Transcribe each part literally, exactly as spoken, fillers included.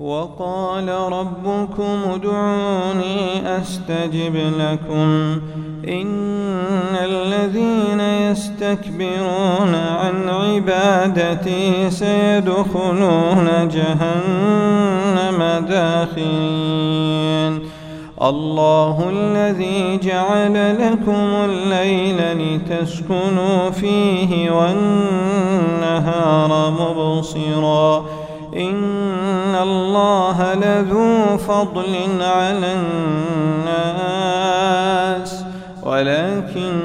وقال ربكم ادعوني أستجب لكم إن الذين يستكبرون عن عبادتي سيدخلون جهنم داخرين الله الذي جعل لكم الليل لتسكنوا فيه والنهار مبصرا إن الله لذو فضل على الناس ولكن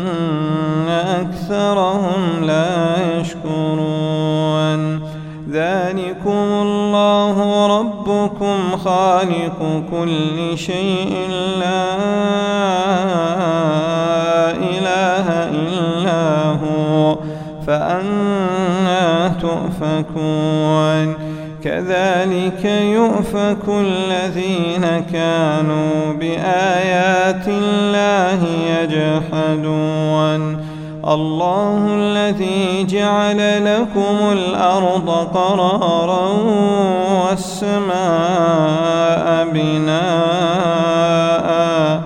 أكثرهم لا يشكرون ذلكم الله ربكم خالق كل شيء لا إله إلا هو فأنى تؤفكون كذلك يؤفك الذين كانوا بآيات الله يجحدون الله الذي جعل لكم الأرض قرارا والسماء بناء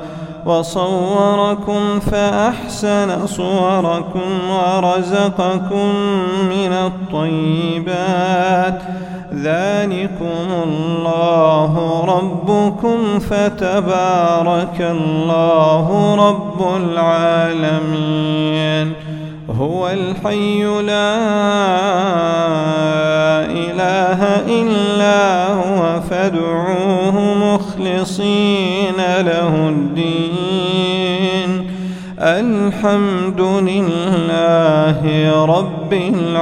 وصوركم فأحسن صوركم ورزقكم من الطيبات ذلكم الله ربكم فتبارك الله رب العالمين هو الحي لا إله إلا هو فادعوه مخلصين له الدين الحمد لله رب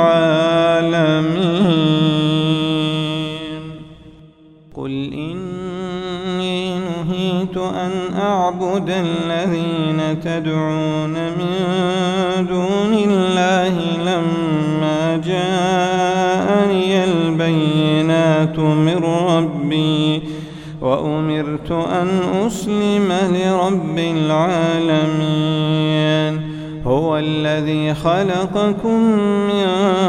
العالمين قل إني نهيت أن أعبد الذين تدعون من دون الله لما جاءني البينات من ربي وأمرت أن أسلم لرب العالمين هو الذي خلقكم من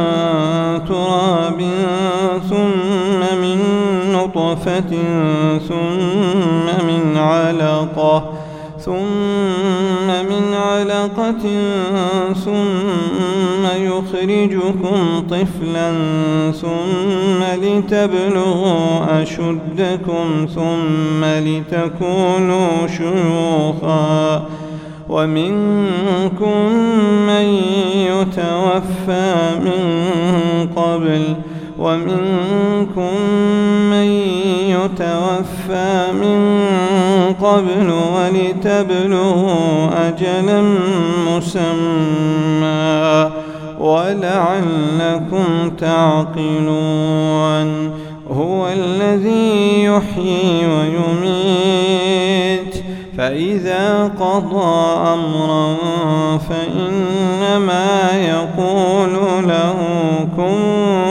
تراب ثم من نطفة ثم من علقة ثم من علقة ثم يخرجكم طفلا ثم لتبلغوا أشدكم ثم لتكونوا شيوخا ومنكم من يتوفى من قبل ومنكم من يتوفى من قبل ولتبلغوا أجلا مسمى ولعلكم تعقلون هو الذي يحيي ويميت فإذا قضى أمرا فإنما يقول له كن